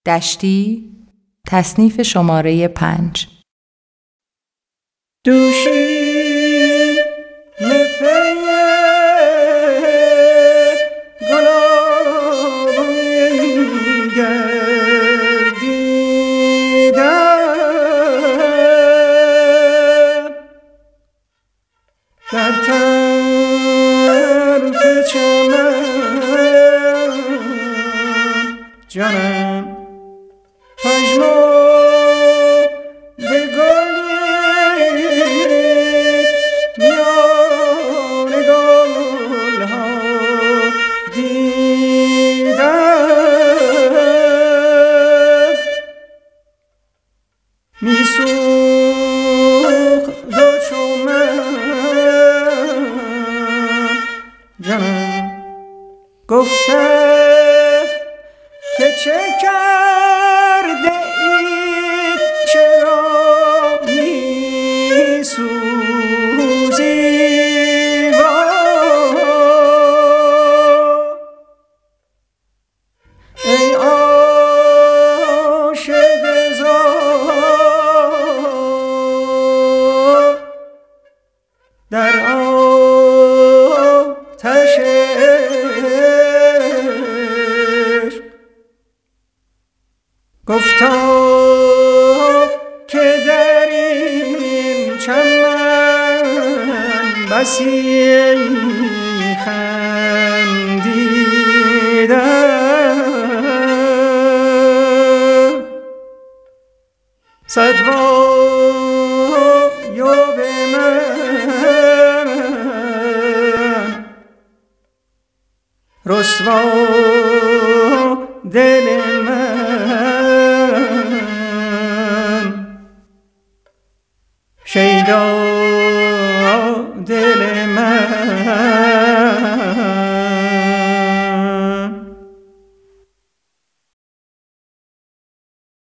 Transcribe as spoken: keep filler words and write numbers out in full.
دشتی، تصنیف شماره پنج. دوشی مپی گلابی گردیدم در طرف چمن جانم پژمرده گلی میان گلها دیدم میسوخت دو چومن جانم گفتم که چه کرده اید چرا میسوزی ای عاشق زار در آتش گفتا که در این چمن بسی خندیدم صد وای به من رسوا دل من شیدا